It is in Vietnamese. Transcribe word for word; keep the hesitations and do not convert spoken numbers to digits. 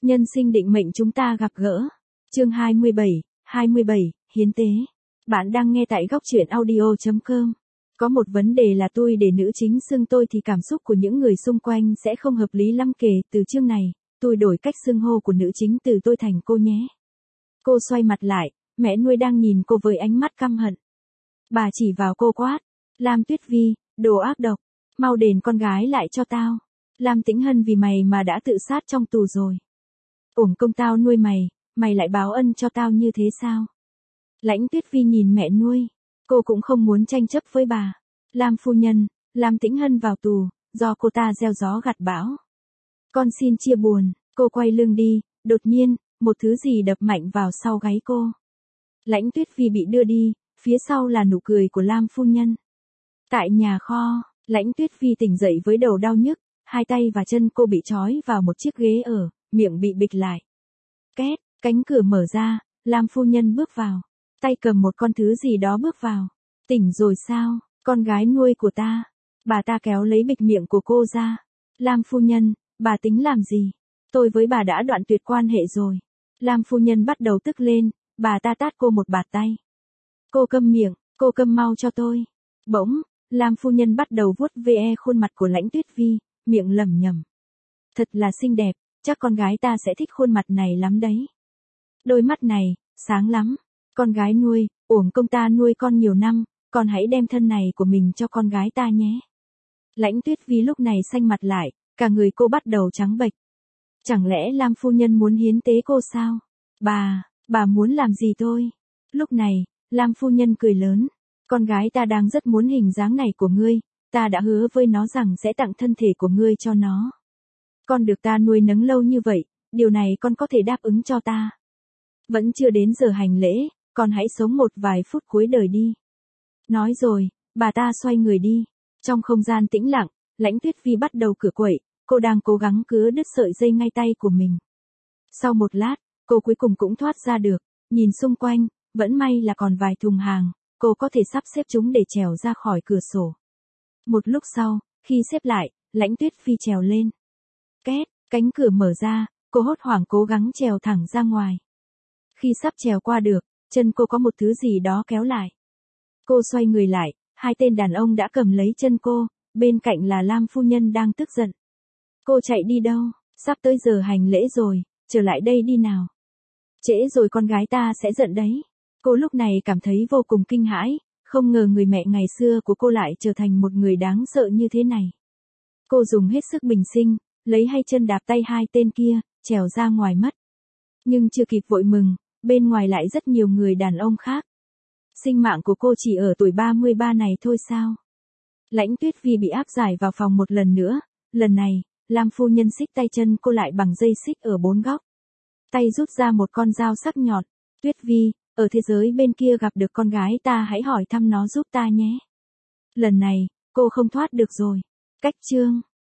Nhân sinh định mệnh chúng ta gặp gỡ. Chương hai mươi bảy, hai mươi bảy, hiến tế. Bạn đang nghe tại góc truyện audio chấm com. Có một vấn đề là tôi để nữ chính xưng tôi thì cảm xúc của những người xung quanh sẽ không hợp lý lắm. Kể từ chương này, tôi đổi cách xưng hô của nữ chính từ tôi thành cô nhé. Cô xoay mặt lại, mẹ nuôi đang nhìn cô với ánh mắt căm hận. Bà chỉ vào cô quát. Lam Tuyết Vi, đồ ác độc, mau đền con gái lại cho tao. Lam Tĩnh Hân vì mày mà đã tự sát trong tù rồi. Uổng công tao nuôi mày, mày lại báo ân cho tao như thế sao? Lãnh Tuyết Vi nhìn mẹ nuôi, cô cũng không muốn tranh chấp với bà. Lam phu nhân, Lam Tĩnh Hân vào tù, do cô ta gieo gió gặt bão. Con xin chia buồn, cô quay lưng đi, đột nhiên, một thứ gì đập mạnh vào sau gáy cô. Lãnh Tuyết Vi bị đưa đi, phía sau là nụ cười của Lam phu nhân. Tại nhà kho, Lãnh Tuyết Vi tỉnh dậy với đầu đau nhức, hai tay và chân cô bị trói vào một chiếc ghế ở, miệng bị bịt lại. Két, cánh cửa mở ra, Lam phu nhân bước vào, tay cầm một con thứ gì đó bước vào. Tỉnh rồi sao, con gái nuôi của ta? Bà ta kéo lấy bịt miệng của cô ra. Lam phu nhân, bà tính làm gì? Tôi với bà đã đoạn tuyệt quan hệ rồi. Lam phu nhân bắt đầu tức lên, bà ta tát cô một bạt tay. Cô câm miệng, cô câm mau cho tôi. Bỗng, Lam phu nhân bắt đầu vuốt ve khuôn mặt của Lãnh Tuyết Vi, miệng lẩm nhẩm. Thật là xinh đẹp, chắc con gái ta sẽ thích khuôn mặt này lắm đấy. Đôi mắt này, sáng lắm. Con gái nuôi, uổng công ta nuôi con nhiều năm, con hãy đem thân này của mình cho con gái ta nhé. Lãnh Tuyết Vi lúc này xanh mặt lại, cả người cô bắt đầu trắng bệch. Chẳng lẽ Lam phu nhân muốn hiến tế cô sao? Bà, bà muốn làm gì tôi? Lúc này, Lam phu nhân cười lớn. Con gái ta đang rất muốn hình dáng này của ngươi, ta đã hứa với nó rằng sẽ tặng thân thể của ngươi cho nó. Con được ta nuôi nấng lâu như vậy, điều này con có thể đáp ứng cho ta. Vẫn chưa đến giờ hành lễ, con hãy sống một vài phút cuối đời đi. Nói rồi, bà ta xoay người đi. Trong không gian tĩnh lặng, Lãnh Tuyết Vi bắt đầu cựa quậy, cô đang cố gắng cứa đứt sợi dây ngay tay của mình. Sau một lát, cô cuối cùng cũng thoát ra được, nhìn xung quanh, vẫn may là còn vài thùng hàng, cô có thể sắp xếp chúng để trèo ra khỏi cửa sổ. Một lúc sau, khi xếp lại, Lãnh Tuyết Vi trèo lên. Két, cánh cửa mở ra, cô hốt hoảng cố gắng trèo thẳng ra ngoài. Khi sắp trèo qua được, chân cô có một thứ gì đó kéo lại. Cô xoay người lại, hai tên đàn ông đã cầm lấy chân cô, bên cạnh là Lam phu nhân đang tức giận. Cô chạy đi đâu? Sắp tới giờ hành lễ rồi, trở lại đây đi nào. Trễ rồi con gái ta sẽ giận đấy. Cô lúc này cảm thấy vô cùng kinh hãi, không ngờ người mẹ ngày xưa của cô lại trở thành một người đáng sợ như thế này. Cô dùng hết sức bình sinh, lấy hai chân đạp tay hai tên kia, trèo ra ngoài mất. Nhưng chưa kịp vội mừng, bên ngoài lại rất nhiều người đàn ông khác. Sinh mạng của cô chỉ ở tuổi ba mươi ba này thôi sao? Lãnh Tuyết Vi bị áp giải vào phòng một lần nữa, lần này, Lam phu nhân xích tay chân cô lại bằng dây xích ở bốn góc. Tay rút ra một con dao sắc nhọn. Tuyết Vi, ở thế giới bên kia gặp được con gái ta hãy hỏi thăm nó giúp ta nhé. Lần này, cô không thoát được rồi. Cách chương.